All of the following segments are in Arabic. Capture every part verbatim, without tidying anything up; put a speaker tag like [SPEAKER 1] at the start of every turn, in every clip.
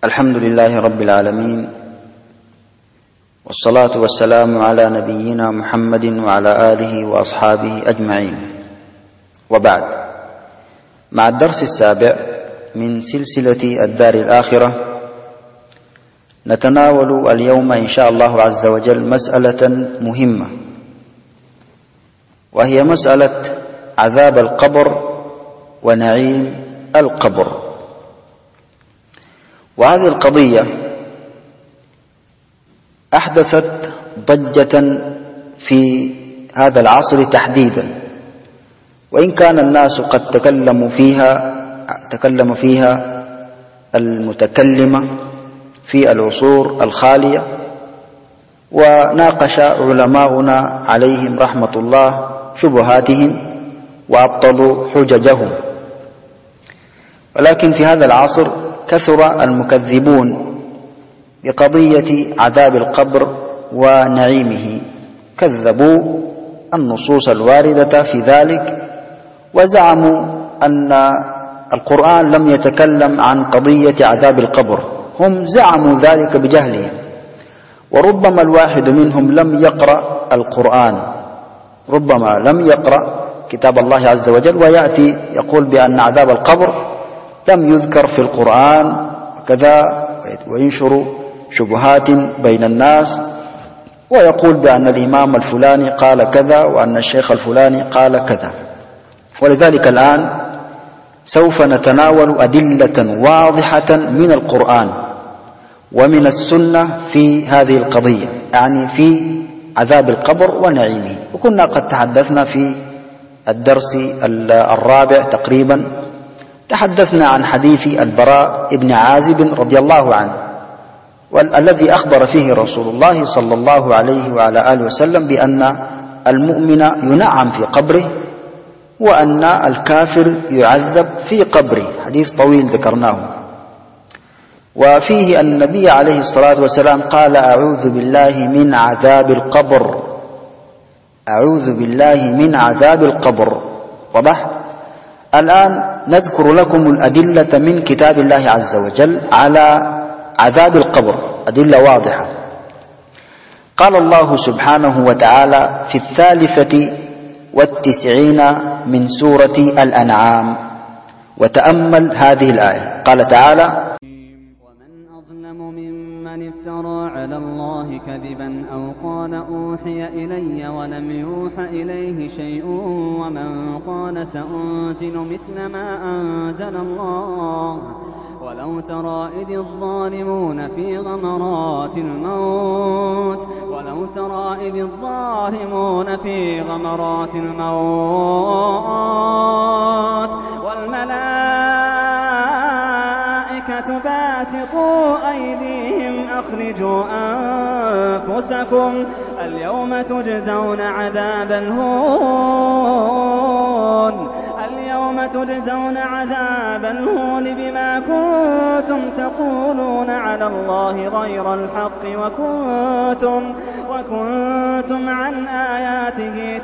[SPEAKER 1] الحمد لله رب العالمين، والصلاة والسلام على نبينا محمد وعلى آله وأصحابه أجمعين، وبعد. مع الدرس السابع من سلسلة الدار الآخرة، نتناول اليوم إن شاء الله عز وجل مسألة مهمة، وهي مسألة عذاب القبر ونعيم القبر. وهذه القضية أحدثت ضجة في هذا العصر تحديدا، وإن كان الناس قد تكلموا فيها تكلم فيها المتكلمة في العصور الخالية، وناقش علماؤنا عليهم رحمة الله شبهاتهم وأبطلوا حججهم. ولكن في هذا العصر كثر المكذبون بقضية عذاب القبر ونعيمه، كذبوا النصوص الواردة في ذلك، وزعموا أن القرآن لم يتكلم عن قضية عذاب القبر. هم زعموا ذلك بجهلهم، وربما الواحد منهم لم يقرأ القرآن، ربما لم يقرأ كتاب الله عز وجل، ويأتي يقول بأن عذاب القبر لم يذكر في القرآن كذا، وينشر شبهات بين الناس، ويقول بأن الإمام الفلاني قال كذا وأن الشيخ الفلاني قال كذا. ولذلك الآن سوف نتناول أدلة واضحة من القرآن ومن السنة في هذه القضية، يعني في عذاب القبر ونعيمه. وكنا قد تحدثنا في الدرس الرابع تقريبا، تحدثنا عن حديث البراء بن عازب رضي الله عنه، والذي أخبر فيه رسول الله صلى الله عليه وعلى آله وسلم بأن المؤمن ينعم في قبره، وأن الكافر يعذب في قبره. حديث طويل ذكرناه، وفيه أن النبي عليه الصلاة والسلام قال: أعوذ بالله من عذاب القبر، أعوذ بالله من عذاب القبر. واضح؟ الآن نذكر لكم الأدلة من كتاب الله عز وجل على عذاب القبر، أدلة واضحة. قال الله سبحانه وتعالى في الثالثة والتسعين من سورة الأنعام، وتأمل هذه الآية. قال تعالى:
[SPEAKER 2] ومن أظلم ممن افترى على الله كذبا أو قال أوحي إلي ولم يوح إليه شيء ومن قال سأنزل مثل ما أنزل الله ولو ترى إذ الظالمون في غمرات الموت ولو ترى إذ الظالمون في غمرات الموت والملائكة باسطوا أيديهم أخرجوا أنفسكم اليوم تجزون عذاب الهون اليوم تجزون عذاب الهون بما كنتم تقولون على الله غير الحق وكنتم وكنتم عن آياته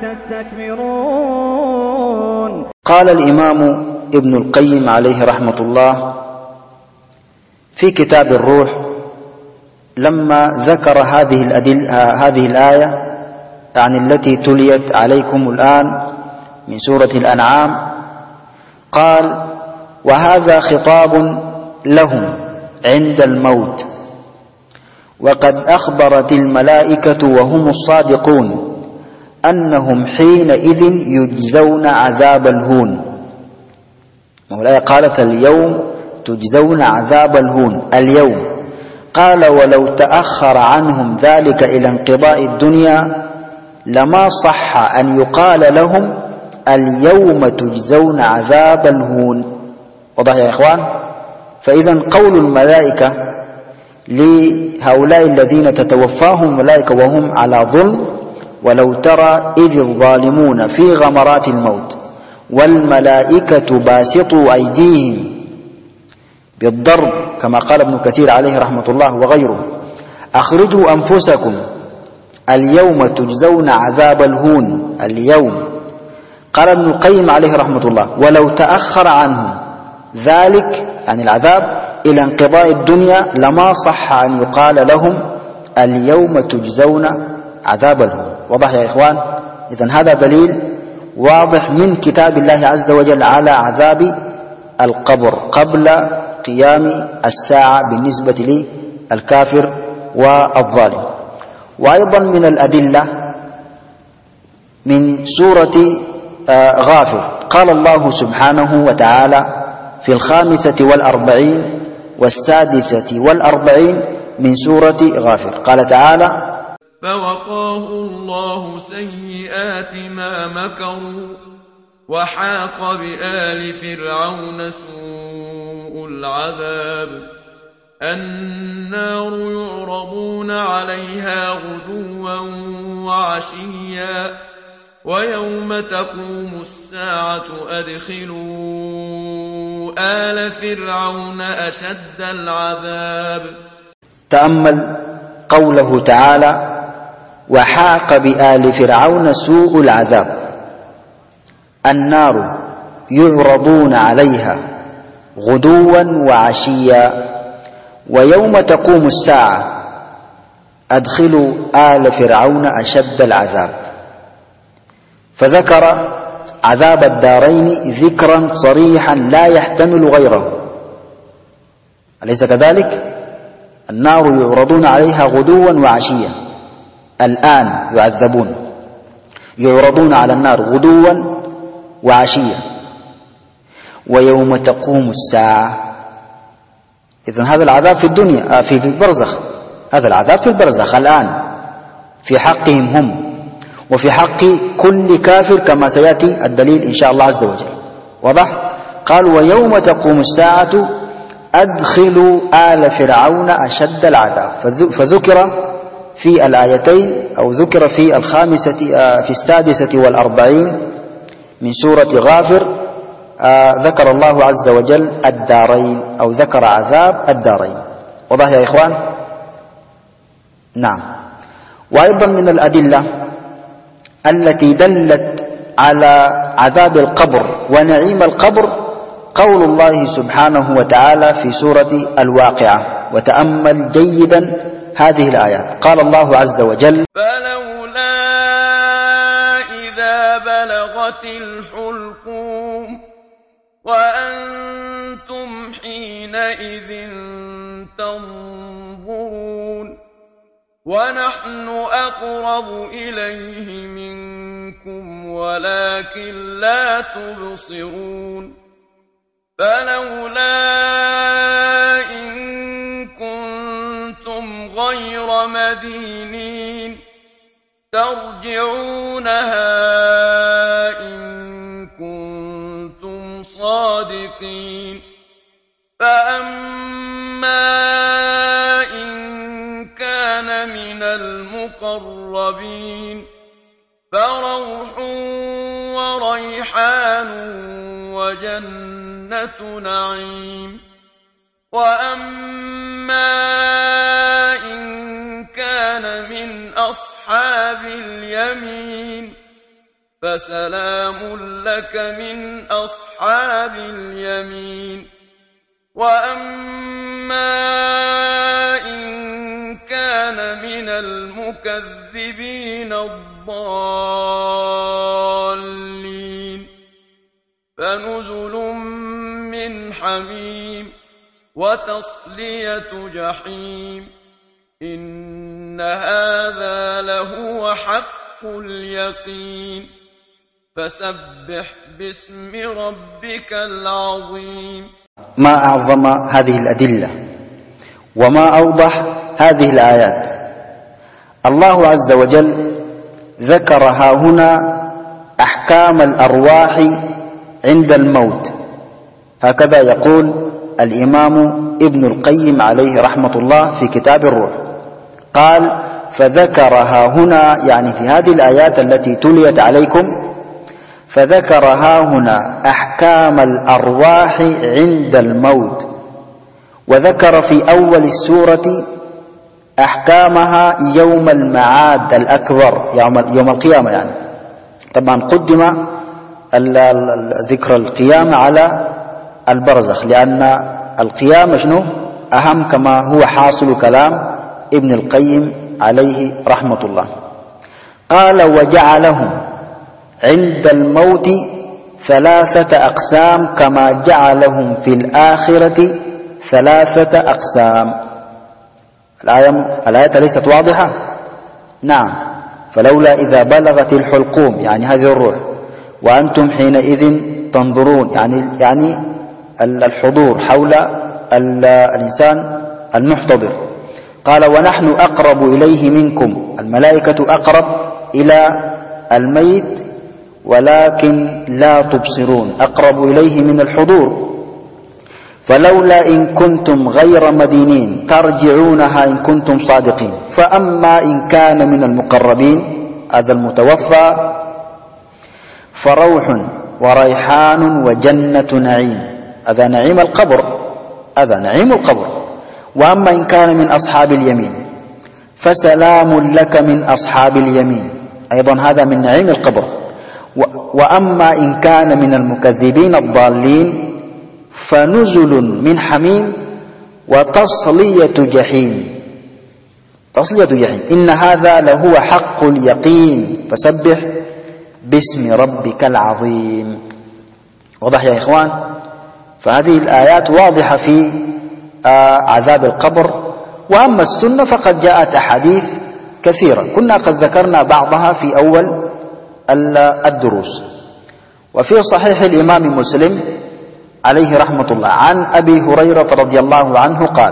[SPEAKER 2] تستكبرون. قال
[SPEAKER 1] الإمام ابن القيم عليه رحمة الله في كتاب الروح لما ذكر هذه الأدلة هذه الآية، يعني التي تليت عليكم الآن من سورة الأنعام، قال: وهذا خطاب لهم عند الموت، وقد أخبرت الملائكة وهم الصادقون أنهم حينئذ يجزون عذاب الهون. مولاي قالت: اليوم تجزون عذاب الهون، اليوم. قال: ولو تأخر عنهم ذلك إلى انقضاء الدنيا لما صح أن يقال لهم اليوم تجزون عذاب الهون. واضح يا إخوان؟ فإذا قول الملائكة لهؤلاء الذين تتوفاهم الملائكة وهم على ظلم: ولو ترى إذ الظالمون في غمرات الموت والملائكة باسطوا أيديهم بالضرب، كما قال ابن كثير عليه رحمة الله وغيره: أخرجوا أنفسكم اليوم تجزون عذاب الهون، اليوم. قال ابن القيم عليه رحمة الله: ولو تأخر عنهم ذلك، يعني العذاب، إلى انقضاء الدنيا لما صح أن يقال لهم اليوم تجزون عذاب الهون. واضح يا إخوان؟ إذن هذا دليل واضح من كتاب الله عز وجل على عذاب القبر قبل قيام الساعة بالنسبة للكافر والظالم. وأيضا من الأدلة من سورة غافر قال الله سبحانه وتعالى في الخامسة والأربعين والسادسة والأربعين من سورة غافر قال تعالى:
[SPEAKER 3] فوقاه الله سيئات ما مكروا وحاق بآل فرعون سوء العذاب النار يعرضون عليها غدوا وعشيا ويوم تقوم الساعة أدخلوا آل فرعون أشد العذاب.
[SPEAKER 1] تأمل قوله تعالى: وحاق بآل فرعون سوء العذاب النار يعرضون عليها غدوا وعشيا ويوم تقوم الساعة أدخلوا آل فرعون أشد العذاب. فذكر عذاب الدارين ذكرا صريحا لا يحتمل غيره، أليس كذلك؟ النار يعرضون عليها غدوا وعشيا، الآن يعذبون، يعرضون على النار غدوا وعشيا. ويوم تقوم الساعة، إذن هذا العذاب في الدنيا في البرزخ، هذا العذاب في البرزخ الآن في حقهم هم وفي حق كل كافر كما سيأتي الدليل إن شاء الله عز وجل. واضح؟ قال: ويوم تقوم الساعة أدخلوا آل فرعون أشد العذاب. فذكر في الآيتين أو ذكر في الخامسة في السادسة والأربعين من سورة غافر ذكر الله عز وجل الدارين أو ذكر عذاب الدارين. واضح يا إخوان؟ نعم. وأيضا من الأدلة التي دلت على عذاب القبر ونعيم القبر قول الله سبحانه وتعالى في سورة الواقعة. وتأمل جيدا هذه الآيات. قال الله عز وجل:
[SPEAKER 3] فلولا إذا بلغت الحلقوم وأنتم حينئذ تنظرون ونحن أقرب إليه منكم ولكن لا تبصرون فلولا إن كنتم غير مدينين ترجعونها إن كنتم صادقين فأما إن كان من المقربين فروح وريحان وجنة نعيم وأما إن كان من أصحاب اليمين فسلام لك من أصحاب اليمين وأما إن كان من المكذبين الضالين فنزل من حميم وتصلية جحيم إن هذا لهو حق اليقين فسبح باسم ربك العظيم.
[SPEAKER 1] ما أعظم هذه الأدلة وما أوضح هذه الآيات. الله عز وجل ذكرها هنا أحكام الأرواح عند الموت، هكذا يقول الإمام ابن القيم عليه رحمة الله في كتاب الروح. قال: فذكرها هنا، يعني في هذه الآيات التي تليت عليكم، فذكرها هنا أحكام الأرواح عند الموت، وذكر في أول السورة أحكامها يوم المعاد الأكبر، يوم القيامة. يعني طبعا قدم ذكر القيامة على البرزخ، لأن القيامة شنو أهم كما هو حاصل كلام ابن القيم عليه رحمة الله. قال وجعلهم عند الموت ثلاثة أقسام كما جعلهم في الآخرة ثلاثة أقسام. الآية, الآية ليست واضحة؟ نعم. فلولا إذا بلغت الحلقوم يعني هذه الروح وأنتم حينئذ تنظرون يعني يعني الحضور حول الإنسان المحتضر. قال ونحن أقرب إليه منكم، الملائكة أقرب إلى الميت ولكن لا تبصرون، أقرب إليه من الحضور. فلولا إن كنتم غير مدينين ترجعونها إن كنتم صادقين. فأما إن كان من المقربين هذا المتوفى فروح وريحان وجنة نعيم، هذا نعيم القبر، هذا نعيم القبر. وأما إن كان من أصحاب اليمين فسلام لك من أصحاب اليمين، أيضا هذا من نعيم القبر. وأما إن كان من المكذبين الضالين فنزل من حميم وتصلية جحيم، تصلية جحيم. إن هذا لهو حق اليقين فسبح باسم ربك العظيم. واضح يا إخوان؟ فهذه الآيات واضحة في عذاب القبر. وأما السنة فقد جاءت أحاديث كثيرة كنا قد ذكرنا بعضها في أول الدروس. وفي صحيح الإمام مسلم عليه رحمة الله عن أبي هريرة رضي الله عنه قال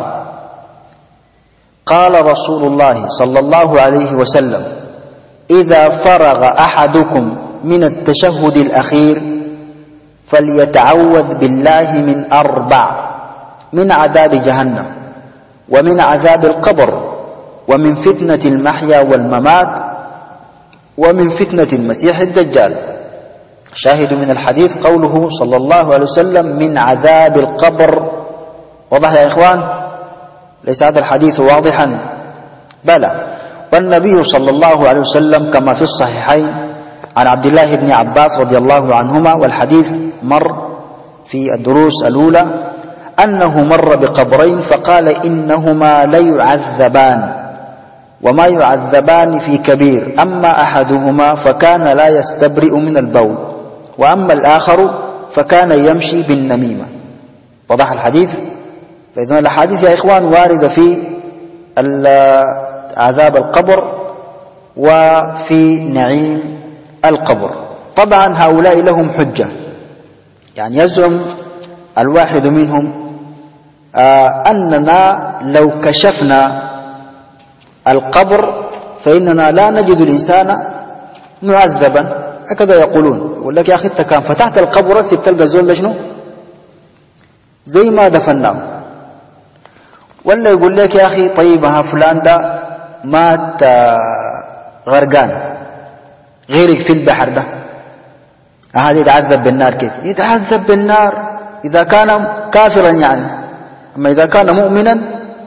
[SPEAKER 1] قال رسول الله صلى الله عليه وسلم إذا فرغ أحدكم من التشهد الأخير فليتعوذ بالله من أربع: من عذاب جهنم، ومن عذاب القبر، ومن فتنة المحيا والممات، ومن فتنة المسيح الدجال. شاهد من الحديث قوله صلى الله عليه وسلم من عذاب القبر. واضح يا إخوان؟ ليس هذا الحديث واضحا؟ بلى. والنبي صلى الله عليه وسلم كما في الصحيحين عن عبد الله بن عباس رضي الله عنهما، والحديث مر في الدروس الأولى، أنه مر بقبرين فقال إنهما ليعذبان وما يعذبان في كبير، أما أحدهما فكان لا يستبرئ من البول، وأما الآخر فكان يمشي بالنميمة. وضح الحديث؟ فإذن الحديث يا إخوان واردة في عذاب القبر وفي نعيم القبر. طبعا هؤلاء لهم حجة، يعني يزعم الواحد منهم آه أننا لو كشفنا القبر فإننا لا نجد الإنسان معذبا، هكذا يقولون. يقول لك يا أخي أنت كان فتحت القبر هسه بتلقى الزول ده شنو زي ما دفناه. ولا يقول لك يا أخي طيب ها فلان ده مات غرقان غيرك في البحر ده، هذا يتعذب بالنار. كيف يتعذب بالنار؟ إذا كان كافرا يعني، أما إذا كان مؤمنا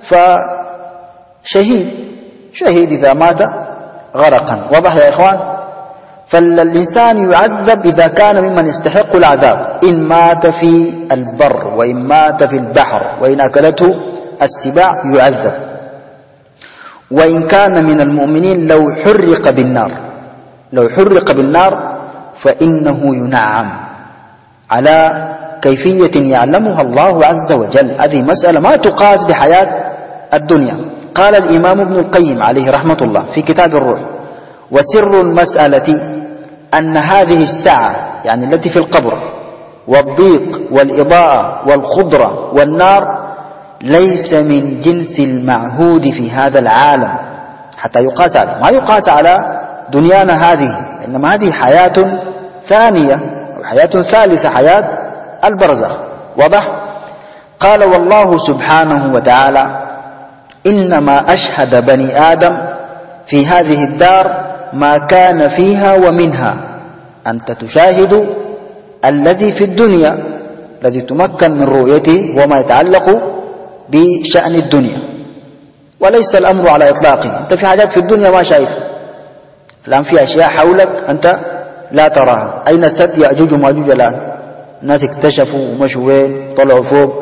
[SPEAKER 1] فشهيد، شهيد إذا مات غرقا. واضح يا إخوان؟ فالإنسان يعذب إذا كان ممن يستحق العذاب، إن مات في البر وإن مات في البحر وإن أكلته السباع يعذب. وإن كان من المؤمنين لو حرق بالنار، لو حرق بالنار فإنه ينعم على كيفية يعلمها الله عز وجل. هذه مسألة ما تقاس بحياة الدنيا. قال الإمام ابن القيم عليه رحمة الله في كتاب الروح: وسر المسألة أن هذه الساعة يعني التي في القبر والضيق والإضاءة والخضرة والنار ليس من جنس المعهود في هذا العالم حتى يقاس عليه، ما يقاس على دنيانا هذه، إنما هذه حياة ثانية أو حياة ثالثة، حياة البرزخ. واضح؟ قال والله سبحانه وتعالى إنما أشهد بني آدم في هذه الدار ما كان فيها ومنها. أنت تشاهد الذي في الدنيا الذي تمكن من رؤيته وما يتعلق بشأن الدنيا، وليس الأمر على إطلاقه. أنت في حاجات في الدنيا ما شايف، الآن في أشياء حولك أنت لا تراها. أين سد يأجوج وماجوج الآن؟ الناس اكتشفوا ومشوا وين، طلعوا فوق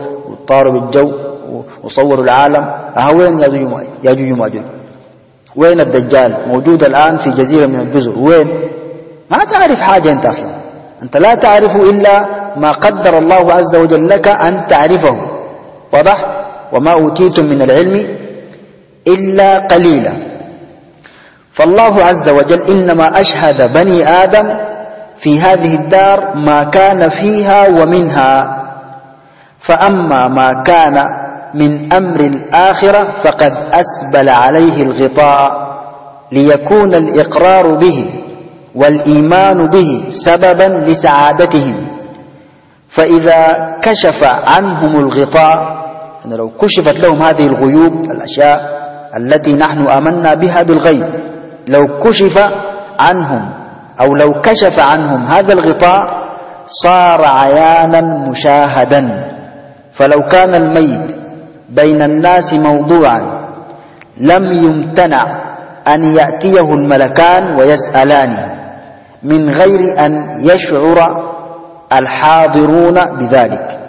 [SPEAKER 1] وطاروا بالجو وصوروا العالم. أهوين ياجوج وماجوج؟ وين الدجال؟ موجود الآن في جزيرة من الجزر. وين؟ ما تعرف حاجة أنت أصلا، أنت لا تعرف إلا ما قدر الله عز وجل لك أن تعرفه. واضح؟ وما أوتيتم من العلم إلا قليلا. فالله عز وجل إنما أشهد بني آدم في هذه الدار ما كان فيها ومنها، فأما ما كان من أمر الآخرة فقد أسبل عليه الغطاء ليكون الإقرار به والإيمان به سببا لسعادتهم. فإذا كشف عنهم الغطاء، أن لو كشفت لهم هذه الغيوب الأشياء التي نحن آمنا بها بالغيب، لو كشف عنهم أو لو كشف عنهم هذا الغطاء صار عيانا مشاهدا. فلو كان الميت بين الناس موضوعا لم يمتنع أن يأتيه الملكان ويسألانه من غير أن يشعر الحاضرون بذلك.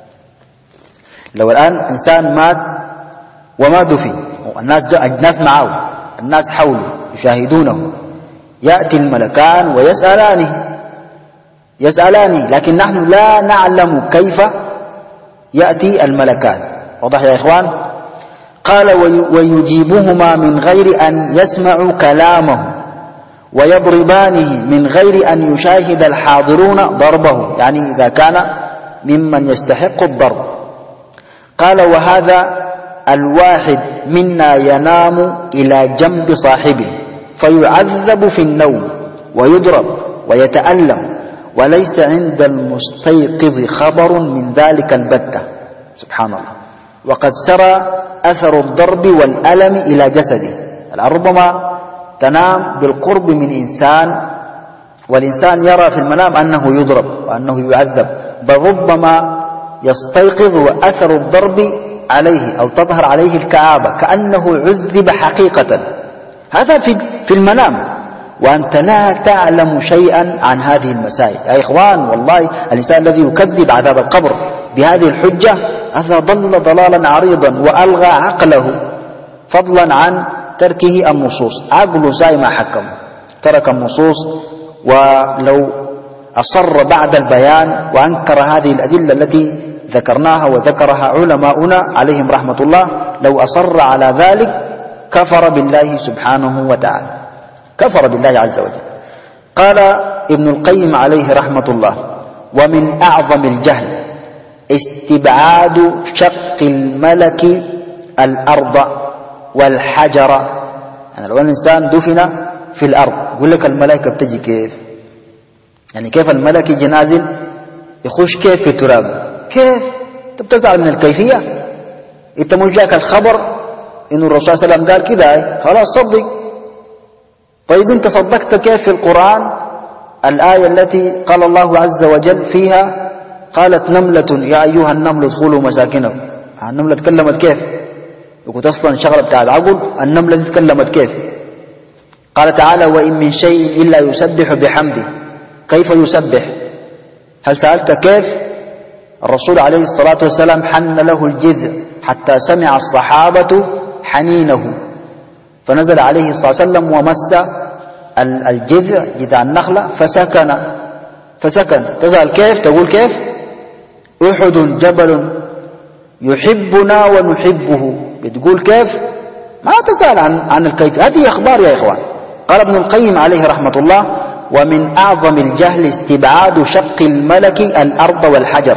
[SPEAKER 1] لو الآن إنسان مات وما دفن، الناس الناس معه، الناس حوله يشاهدونه، يأتي الملكان ويسألانه يسألانه لكن نحن لا نعلم كيف يأتي الملكان. واضح يا إخوان؟ قال ويجيبهما من غير أن يسمعوا كلامه ويضربانه من غير أن يشاهد الحاضرون ضربه، يعني إذا كان ممن يستحق الضرب. قال وهذا الواحد منا ينام إلى جنب صاحبه فيعذب في النوم ويضرب ويتألم، وليس عند المستيقظ خبر من ذلك البتة. سبحان الله. وقد سرى أثر الضرب والألم إلى جسده. ربما تنام بالقرب من إنسان والإنسان يرى في المنام أنه يضرب وأنه يعذب، بل ربما يستيقظ وأثر الضرب عليه أو تظهر عليه الكآبة كأنه عذب حقيقة. هذا في في المنام وأنت لا تعلم شيئا عن هذه المسائل. يا إخوان والله الإنسان الذي يكذب عذاب القبر بهذه الحجة هذا ضل ضلالا عريضا وألغى عقله، فضلا عن تركه النصوص. عقله زي ما حكم، ترك النصوص، ولو أصر بعد البيان وأنكر هذه الأدلة التي ذكرناها وذكرها علماؤنا عليهم رحمة الله، لو أصر على ذلك كفر بالله سبحانه وتعالى، كفر بالله عز وجل. قال ابن القيم عليه رحمة الله ومن أعظم الجهل استبعاد شق الملك الأرض والحجر. يعني لو الإنسان دفن في الأرض يقول لك الملائكة بتجي كيف؟ يعني كيف الملك يجي نازل يخش كيف في التراب؟ كيف؟ انت بتزعل من الكيفية؟ انت مش جاك الخبر انه الرسول صلى الله عليه وسلم قال كذا خلاص صدق. طيب انت صدقت كيف في القرآن الآية التي قال الله عز وجل فيها قالت نملة يا أيها النمل ادخلوا مساكنكم؟ النملة تكلمت كيف؟ يقول أصلا شغلة بتاع العقل. النملة تكلمت كيف؟ قال تعالى وإن من شيء إلا يسبح بحمده. كيف يسبح؟ هل سألت كيف؟ الرسول عليه الصلاة والسلام حن له الجذع حتى سمع الصحابة حنينه، فنزل عليه الصلاة والسلام ومس الجذع جذع النخلة فسكن فسكن تسأل كيف؟ تقول كيف؟ أحد جبل يحبنا ونحبه، بتقول كيف؟ ما تسأل عن عن الكيف. هذه أخبار يا إخوان. قال ابن القيم عليه رحمة الله ومن أعظم الجهل استبعاد شق الملك الأرض والحجر،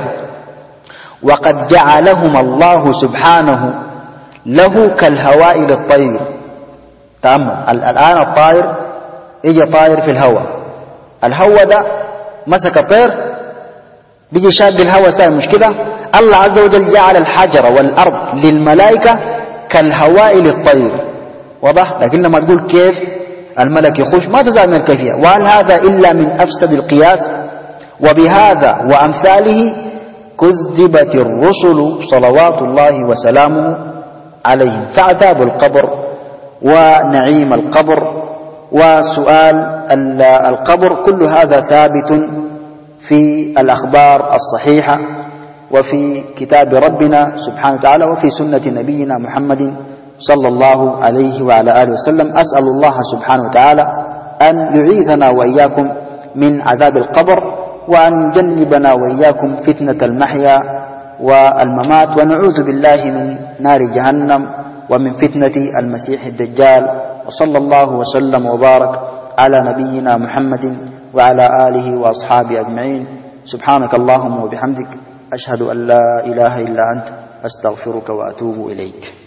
[SPEAKER 1] وقد جعلهما الله سبحانه له كالهواء للطير. تأمل الآن الطائر يجي طائر في الهواء، الهواء ده مسك الطير بيجي شاد الهواء ساي، مش كده؟ الله عز وجل جعل الحجر والأرض للملائكة كالهواء للطير. واضح؟ لكن لما تقول كيف الملك يخش ما تزال من الكيفية. وهل هذا إلا من أفسد القياس؟ وبهذا وأمثاله كذبت الرسل صلوات الله وسلامه عليهم. فعذاب القبر ونعيم القبر وسؤال القبر كل هذا ثابت في الأخبار الصحيحة وفي كتاب ربنا سبحانه وتعالى وفي سنة نبينا محمد صلى الله عليه وعلى آله وسلم. أسأل الله سبحانه وتعالى أن يعيذنا وإياكم من عذاب القبر، وأن يجنبنا وإياكم فتنة المحيا والممات، ونعوذ بالله من نار جهنم ومن فتنة المسيح الدجال. وصلى الله وسلم وبارك على نبينا محمد وعلى آله وأصحابه أجمعين. سبحانك اللهم وبحمدك، أشهد أن لا إله إلا أنت، أستغفرك وأتوب إليك.